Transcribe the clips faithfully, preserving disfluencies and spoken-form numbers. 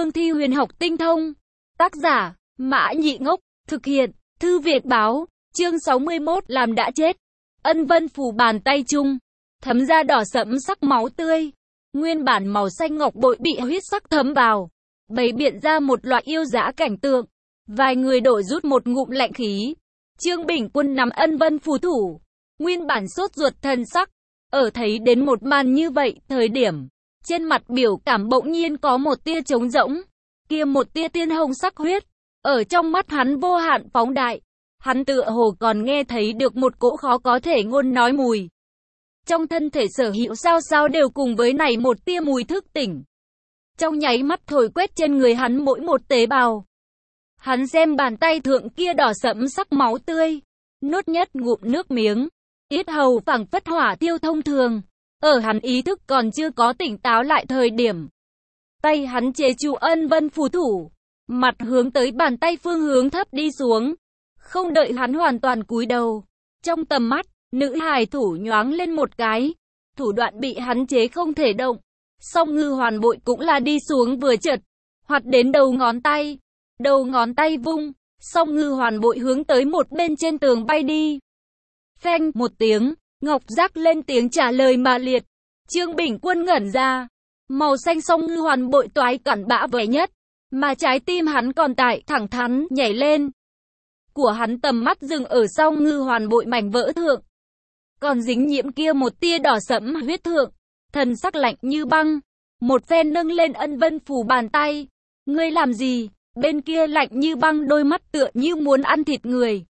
cương thi huyền học tinh thông. Tác giả, Mã Nhị Ngốc, thực hiện, Thư Việt báo, chương sáu mươi mốt, làm đã chết. Ân Vân Phù bàn tay chung, thấm ra đỏ sẫm sắc máu tươi. Nguyên bản màu xanh ngọc bội bị huyết sắc thấm vào, bày biện ra một loại yêu dã cảnh tượng. Vài người đổi rút một ngụm lạnh khí. Trương Bình Quân nắm Ân Vân Phù thủ, nguyên bản sốt ruột thần sắc. Ở thấy đến một màn như vậy, thời điểm trên mặt biểu cảm bỗng nhiên có một tia trống rỗng, kia một tia tiên hồng sắc huyết, ở trong mắt hắn vô hạn phóng đại. Hắn tựa hồ còn nghe thấy được một cỗ khó có thể ngôn nói mùi. Trong thân thể sở hữu sao sao đều cùng với này một tia mùi thức tỉnh. Trong nháy mắt thổi quét trên người hắn mỗi một tế bào. Hắn xem bàn tay thượng kia đỏ sẫm sắc máu tươi, nuốt nhất ngụm nước miếng, yết hầu phảng phất hỏa thiêu thông thường. Ở hắn ý thức còn chưa có tỉnh táo lại thời điểm, tay hắn chế trụ Ân Vân Phù thủ, mặt hướng tới bàn tay phương hướng thấp đi xuống. Không đợi hắn hoàn toàn cúi đầu, trong tầm mắt, nữ hài thủ nhoáng lên một cái, thủ đoạn bị hắn chế không thể động. Song ngư hoàn bội cũng là đi xuống vừa chợt, hoạt đến đầu ngón tay, đầu ngón tay vung, song ngư hoàn bội hướng tới một bên trên tường bay đi. Phanh một tiếng, ngọc giác lên tiếng trả lời mà liệt. Trương Bình Quân ngẩn ra, màu xanh song ngư hoàn bội toái cẩn bã vời nhất, mà trái tim hắn còn tại thẳng thắn nhảy lên. Của hắn tầm mắt dừng ở song ngư hoàn bội mảnh vỡ thượng, còn dính nhiễm kia một tia đỏ sẫm huyết thượng, thần sắc lạnh như băng, một phen nâng lên Ân Vân Phù bàn tay. Ngươi làm gì? Bên kia lạnh như băng đôi mắt tựa như muốn ăn thịt người.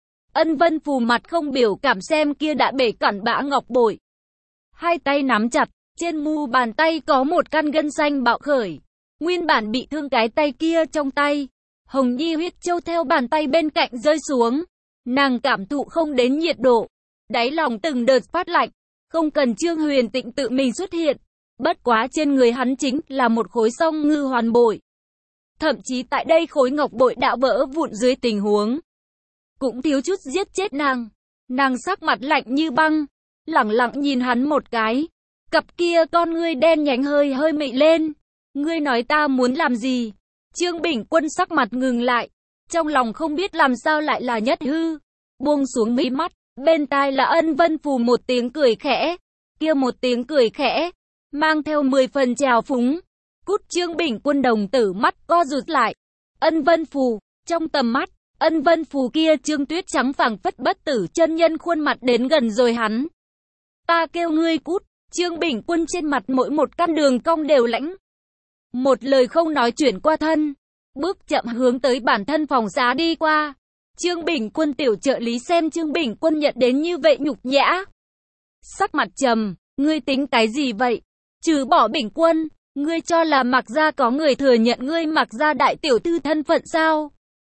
Ân Vân Phù mặt không biểu cảm xem kia đã bể cẩn bã ngọc bội, hai tay nắm chặt, trên mu bàn tay có một căn gân xanh bạo khởi. Nguyên bản bị thương cái tay kia trong tay, hồng nhi huyết châu theo bàn tay bên cạnh rơi xuống. Nàng cảm thụ không đến nhiệt độ, đáy lòng từng đợt phát lạnh. Không cần Trương Huyền Tịnh tự mình xuất hiện, bất quá trên người hắn chính là một khối song ngư hoàn bội. Thậm chí tại đây khối ngọc bội đã vỡ vụn dưới tình huống, cũng thiếu chút giết chết nàng. Nàng sắc mặt lạnh như băng, lẳng lặng nhìn hắn một cái, cặp kia con ngươi đen nhánh hơi hơi mị lên. Ngươi nói ta muốn làm gì? Trương Bình Quân sắc mặt ngừng lại, trong lòng không biết làm sao lại là nhất hư, buông xuống mí mắt, bên tai là Ân Vân Phù một tiếng cười khẽ, kia một tiếng cười khẽ, mang theo mười phần trào phúng. Cút! Trương Bình Quân đồng tử mắt co rụt lại. Ân Vân Phù, trong tầm mắt, Ân Vân Phù kia trương tuyết trắng phảng phất bất tử chân nhân khuôn mặt đến gần rồi hắn. Ta kêu ngươi cút! Trương Bình Quân trên mặt mỗi một căn đường cong đều lãnh. Một lời không nói chuyển qua thân, bước chậm hướng tới bản thân phòng xá đi qua. Trương Bình Quân tiểu trợ lý xem Trương Bình Quân nhận đến như vậy nhục nhã, sắc mặt trầm. Ngươi tính cái gì vậy? Trừ bỏ Bình Quân, ngươi cho là Mạc gia có người thừa nhận ngươi Mạc gia đại tiểu thư thân phận sao?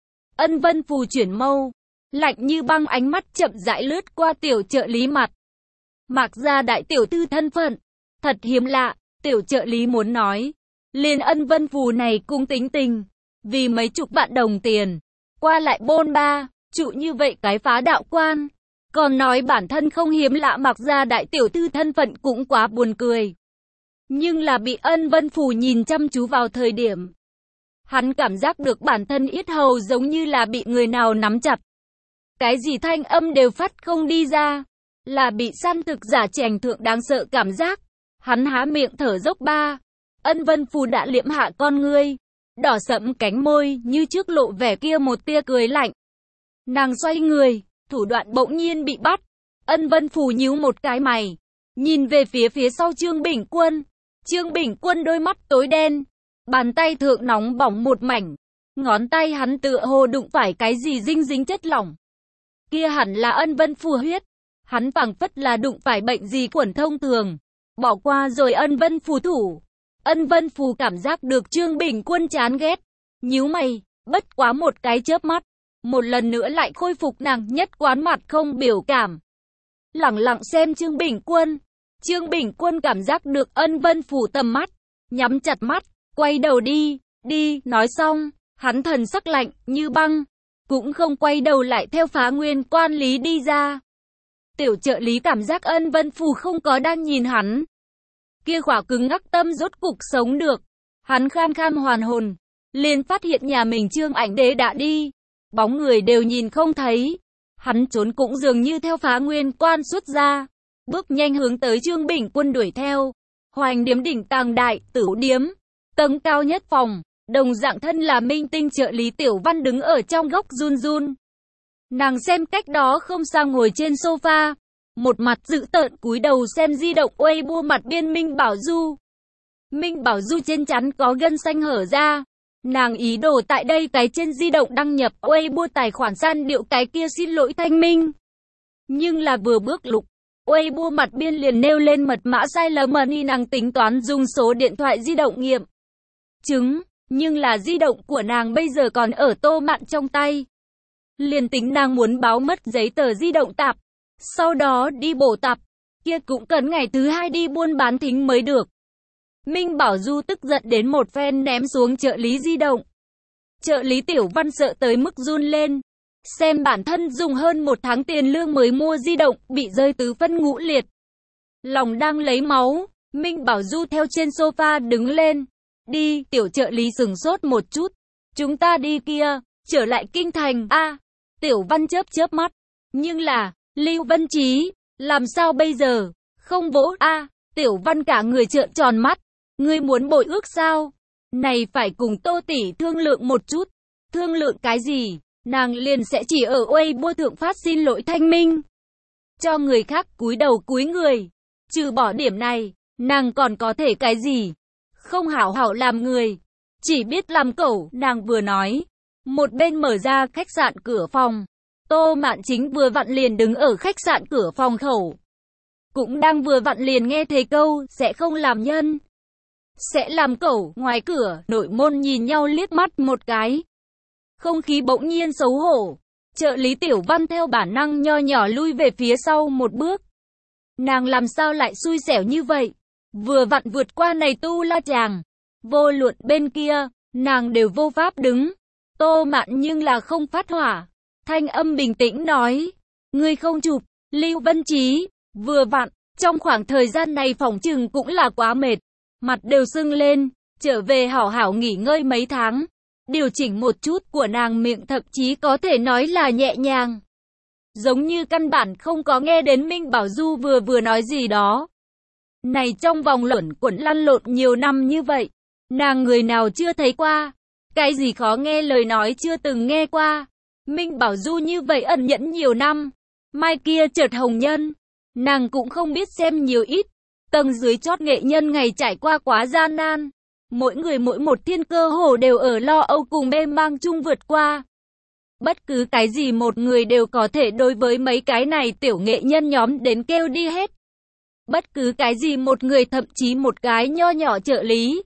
Ân Vân Phù chuyển mâu, lạnh như băng ánh mắt chậm rãi lướt qua tiểu trợ lý mặt. Mạc gia đại tiểu thư thân phận, thật hiếm lạ. Tiểu trợ lý muốn nói, liền Ân Vân Phù này cũng tính tình, vì mấy chục vạn đồng tiền, qua lại bôn ba, trụ như vậy cái phá đạo quan, còn nói bản thân không hiếm lạ. Mạc gia đại tiểu thư thân phận cũng quá buồn cười. Nhưng là bị Ân Vân Phù nhìn chăm chú vào thời điểm, hắn cảm giác được bản thân yết hầu giống như là bị người nào nắm chặt. Cái gì thanh âm đều phát không đi ra, là bị săn thực giả chèn thượng đáng sợ cảm giác. Hắn há miệng thở dốc ba. Ân Vân Phù đã liễm hạ con ngươi, đỏ sẫm cánh môi như trước lộ vẻ kia một tia cười lạnh. Nàng xoay người, thủ đoạn bỗng nhiên bị bắt. Ân Vân Phù nhíu một cái mày, nhìn về phía phía sau Trương Bình Quân. Trương Bình Quân đôi mắt tối đen, bàn tay thượng nóng bỏng một mảnh, ngón tay hắn tựa hồ đụng phải cái gì dinh dính chất lỏng. Kia hẳn là Ân Vân Phù huyết, hắn phảng phất là đụng phải bệnh gì khuẩn thông thường. Bỏ qua rồi Ân Vân Phù thủ. Ân Vân Phù cảm giác được Trương Bình Quân chán ghét, nhíu mày, bất quá một cái chớp mắt, một lần nữa lại khôi phục nàng nhất quán mặt không biểu cảm, lẳng lặng xem Trương Bình Quân. Trương Bình Quân cảm giác được Ân Vân Phù tầm mắt, nhắm chặt mắt, quay đầu đi, đi. Nói xong, hắn thần sắc lạnh như băng, cũng không quay đầu lại theo Phá Nguyên Quan lý đi ra. Tiểu trợ lý cảm giác Ân Vân Phù không có đang nhìn hắn, kia khỏa cứng ngắc tâm rốt cục sống được. Hắn kham kham hoàn hồn, liền phát hiện nhà mình Trương Ảnh Đế đã đi, bóng người đều nhìn không thấy. Hắn trốn cũng dường như theo phá nguyên quan xuất ra, bước nhanh hướng tới Trương Bình Quân đuổi theo. Hoành điếm đỉnh tàng đại, tử điếm, tầng cao nhất phòng, đồng dạng thân là minh tinh trợ lý Tiểu Văn đứng ở trong góc run run. Nàng xem cách đó không xa ngồi trên sofa, một mặt dữ tợn cúi đầu xem di động Weibo mặt biên Minh Bảo Du. Minh Bảo Du trên trán có gân xanh hở ra. Nàng ý đồ tại đây cái trên di động đăng nhập Weibo tài khoản san điệu cái kia xin lỗi thanh minh. Nhưng là vừa bước lục, Weibo mặt biên liền nêu lên mật mã sai lầm, ni nàng tính toán dùng số điện thoại di động nghiệm chứng, nhưng là di động của nàng bây giờ còn ở Tô Mạn trong tay. Liền tính nàng muốn báo mất giấy tờ di động tạp, sau đó đi bổ tạp, kia cũng cần ngày thứ hai đi buôn bán thính mới được. Minh Bảo Du tức giận đến một phen ném xuống trợ lý di động. Trợ lý Tiểu Văn sợ tới mức run lên. Xem bản thân dùng hơn một tháng tiền lương mới mua di động, bị rơi tứ phân ngũ liệt. Lòng đang lấy máu, Minh Bảo Du theo trên sofa đứng lên. Đi, tiểu trợ lý sừng sốt một chút. Chúng ta đi kia, trở lại kinh thành. A, à, Tiểu Văn chớp chớp mắt. Nhưng là, Lưu Vân Trí, làm sao bây giờ? Không vỗ. A, à, Tiểu Văn cả người trợn tròn mắt. Ngươi muốn bội ước sao? Này phải cùng Tô tỷ thương lượng một chút. Thương lượng cái gì? Nàng liền sẽ chỉ ở Weibo thượng phát xin lỗi thanh minh. Cho người khác cúi đầu cúi người. Trừ bỏ điểm này, nàng còn có thể cái gì? Không hảo hảo làm người, chỉ biết làm cẩu. Nàng vừa nói, một bên mở ra khách sạn cửa phòng. Tô Mạn Chính vừa vặn liền đứng ở khách sạn cửa phòng khẩu. Cũng đang vừa vặn liền nghe thấy câu, sẽ không làm nhân, sẽ làm cẩu. Ngoài cửa, nội môn nhìn nhau liếc mắt một cái. Không khí bỗng nhiên xấu hổ. Trợ lý Tiểu Văn theo bản năng nho nhỏ lui về phía sau một bước. Nàng làm sao lại xui xẻo như vậy? Vừa vặn vượt qua này tu la chàng. Vô luận bên kia, nàng đều vô pháp đứng. Tô Mạn nhưng là không phát hỏa. Thanh âm bình tĩnh nói. Ngươi không chụp, Lưu Vân Trí. Vừa vặn, trong khoảng thời gian này phỏng chừng cũng là quá mệt. Mặt đều sưng lên, trở về hảo hảo nghỉ ngơi mấy tháng. Điều chỉnh một chút của nàng miệng thậm chí có thể nói là nhẹ nhàng. Giống như căn bản không có nghe đến Minh Bảo Du vừa vừa nói gì đó. Này trong vòng luẩn quẩn lăn lộn nhiều năm như vậy, nàng người nào chưa thấy qua. Cái gì khó nghe lời nói chưa từng nghe qua. Minh Bảo Du như vậy ẩn nhẫn nhiều năm. Mai kia chợt hồng nhân. Nàng cũng không biết xem nhiều ít. Tầng dưới chót nghệ nhân ngày trải qua quá gian nan. Mỗi người mỗi một thiên cơ hồ đều ở lo âu cùng mê mang chung vượt qua. Bất cứ cái gì một người đều có thể đối với mấy cái này tiểu nghệ nhân nhóm đến kêu đi hết. Bất cứ cái gì một người, thậm chí một cái nho nhỏ trợ lý,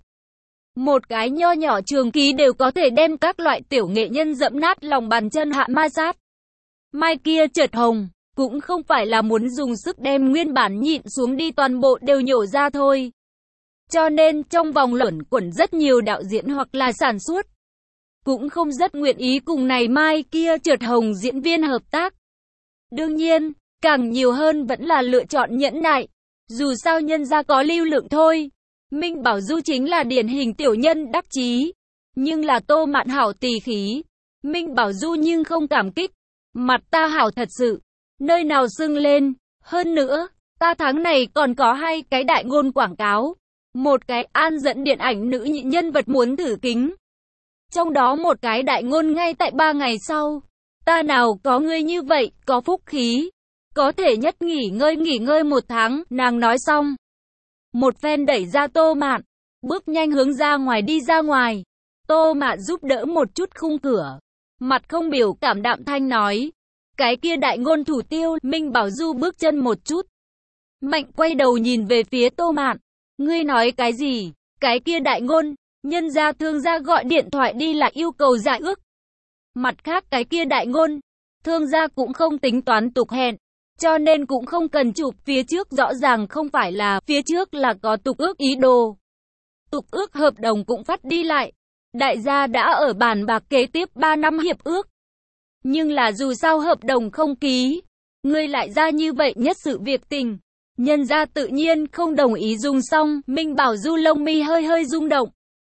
một cái nho nhỏ trường ký đều có thể đem các loại tiểu nghệ nhân dẫm nát lòng bàn chân hạ ma sát. Mai kia chợt hồng, cũng không phải là muốn dùng sức đem nguyên bản nhịn xuống đi toàn bộ đều nhổ ra thôi. Cho nên trong vòng luẩn quẩn rất nhiều đạo diễn hoặc là sản xuất cũng không rất nguyện ý cùng này mai kia chợt hồng diễn viên hợp tác. Đương nhiên, càng nhiều hơn vẫn là lựa chọn nhẫn nại. Dù sao nhân ra có lưu lượng thôi. Minh Bảo Du chính là điển hình tiểu nhân đắc chí. Nhưng là Tô Mạn hảo tỳ khí. Minh Bảo Du nhưng không cảm kích. Mặt ta hảo thật sự. Nơi nào sưng lên. Hơn nữa, ta tháng này còn có hai cái đại ngôn quảng cáo. Một cái an dẫn điện ảnh nữ nhị nhân vật muốn thử kính. Trong đó một cái đại ngôn ngay tại ba ngày sau. Ta nào có ngươi như vậy, có phúc khí. Có thể nhất nghỉ ngơi nghỉ ngơi một tháng, nàng nói xong. Một phen đẩy ra Tô Mạn, bước nhanh hướng ra ngoài đi ra ngoài. Tô Mạn giúp đỡ một chút khung cửa. Mặt không biểu cảm đạm thanh nói. Cái kia đại ngôn thủ tiêu, Minh Bảo Du bước chân một chút. Mạnh quay đầu nhìn về phía Tô Mạn. Ngươi nói cái gì? Cái kia đại ngôn, nhân gia thương gia gọi điện thoại đi là yêu cầu giải ước. Mặt khác cái kia đại ngôn, thương gia cũng không tính toán tục hẹn. Cho nên cũng không cần chụp, phía trước rõ ràng không phải là, phía trước là có tục ước ý đồ. Tục ước hợp đồng cũng phát đi lại. Đại gia đã ở bàn bạc kế tiếp ba năm hiệp ước. Nhưng là dù sao hợp đồng không ký, ngươi lại ra như vậy nhất sự việc tình. Nhân gia tự nhiên không đồng ý dùng xong, Minh Bảo Du lông mi hơi hơi rung động.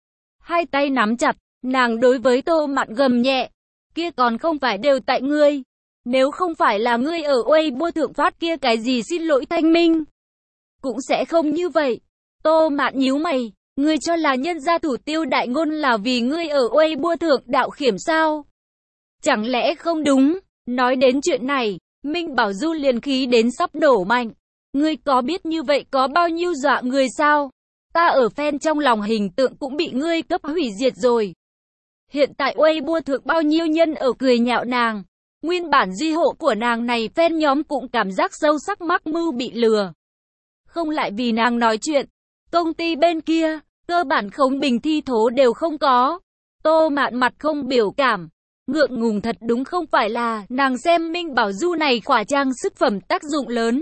Hai tay nắm chặt, nàng đối với Tô Mạn gầm nhẹ. Kia còn không phải đều tại ngươi. Nếu không phải là ngươi ở Weibo thượng phát kia cái gì xin lỗi thanh minh, cũng sẽ không như vậy. Tô Mạn nhíu mày, ngươi cho là nhân gia thủ tiêu đại ngôn là vì ngươi ở Weibo thượng đạo khiểm sao? Chẳng lẽ không đúng? Nói đến chuyện này, Minh Bảo Du liền khí đến sắp đổ mạnh. Ngươi có biết như vậy có bao nhiêu dọa người sao? Ta ở fan trong lòng hình tượng cũng bị ngươi cấp hủy diệt rồi. Hiện tại Weibo thượng bao nhiêu nhân ở cười nhạo nàng. Nguyên bản duy hộ của nàng này fan nhóm cũng cảm giác sâu sắc mắc mưu bị lừa. Không lại vì nàng nói chuyện. Công ty bên kia, cơ bản khống bình thi thố đều không có. Tô Mạn mặt không biểu cảm. Ngượng ngùng thật đúng không phải là nàng xem Minh Bảo Du này khỏa trang sức phẩm tác dụng lớn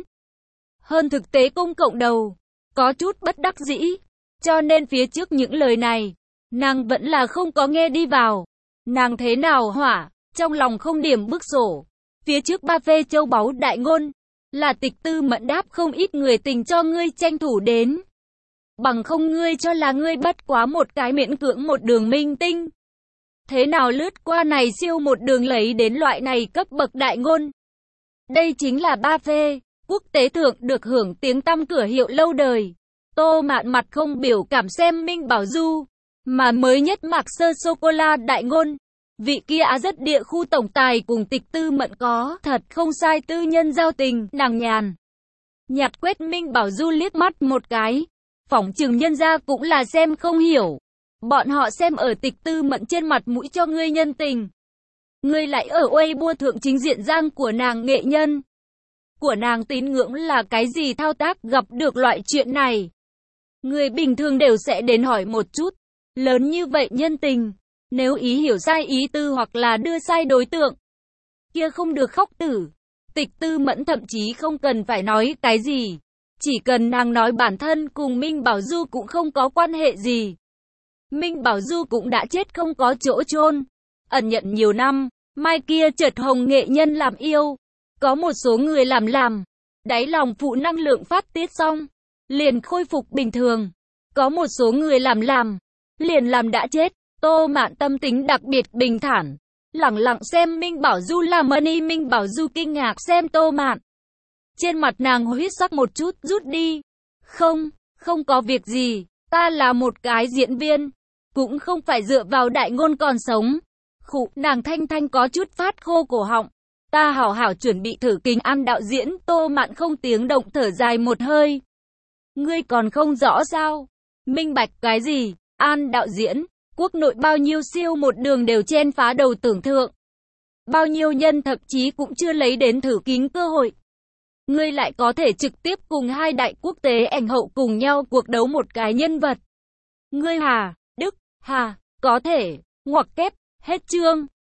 hơn thực tế công cộng đầu. Có chút bất đắc dĩ. Cho nên phía trước những lời này, nàng vẫn là không có nghe đi vào. Nàng thế nào hỏa, trong lòng không điểm bức sổ. Phía trước ba phê châu báu đại ngôn, là Tịch Tư Mẫn đáp không ít người tình cho ngươi tranh thủ đến. Bằng không ngươi cho là ngươi bất quá một cái miễn cưỡng một đường minh tinh. Thế nào lướt qua này siêu một đường lấy đến loại này cấp bậc đại ngôn. Đây chính là ba phê, quốc tế thượng được hưởng tiếng tăm cửa hiệu lâu đời. Tô Mạn mặt không biểu cảm xem Minh Bảo Du, mà mới nhất Mạc Sơ Sô-cô-la đại ngôn. Vị kia Á rất địa khu tổng tài cùng Tịch Tư Mẫn có thật không sai tư nhân giao tình, nàng nhàn nhạt quét Minh Bảo Du liếc mắt một cái. Phỏng chừng nhân gia cũng là xem không hiểu. Bọn họ xem ở Tịch Tư Mẫn trên mặt mũi cho ngươi nhân tình. Ngươi lại ở Weibo thượng chính diện giang của nàng nghệ nhân. Của nàng tín ngưỡng là cái gì thao tác gặp được loại chuyện này. Người bình thường đều sẽ đến hỏi một chút. Lớn như vậy nhân tình. Nếu ý hiểu sai ý tư hoặc là đưa sai đối tượng. Kia không được khóc tử. Tịch Tư Mẫn thậm chí không cần phải nói cái gì. Chỉ cần nàng nói bản thân cùng Minh Bảo Du cũng không có quan hệ gì. Minh Bảo Du cũng đã chết không có chỗ chôn. Ẩn nhận nhiều năm, mai kia chợt hồng nghệ nhân làm yêu. Có một số người làm làm, đáy lòng phụ năng lượng phát tiết xong, liền khôi phục bình thường. Có một số người làm làm, liền làm đã chết. Tô Mạn tâm tính đặc biệt bình thản, lẳng lặng xem Minh Bảo Du làm money. Minh Bảo Du kinh ngạc xem Tô Mạn. Trên mặt nàng huyết sắc một chút rút đi. Không, không có việc gì, ta là một cái diễn viên, cũng không phải dựa vào đại ngôn còn sống. Khụ, nàng thanh thanh có chút phát khô cổ họng. Ta hảo hảo chuẩn bị thử kính An đạo diễn. Tô Mạn không tiếng động thở dài một hơi. Ngươi còn không rõ sao? Minh bạch cái gì? An đạo diễn, quốc nội bao nhiêu siêu một đường đều chen phá đầu tưởng thượng. Bao nhiêu nhân thậm chí cũng chưa lấy đến thử kính cơ hội. Ngươi lại có thể trực tiếp cùng hai đại quốc tế ảnh hậu cùng nhau cuộc đấu một cái nhân vật. Ngươi Hà, Đức, Hà, có thể, ngoặc kép, hết chương.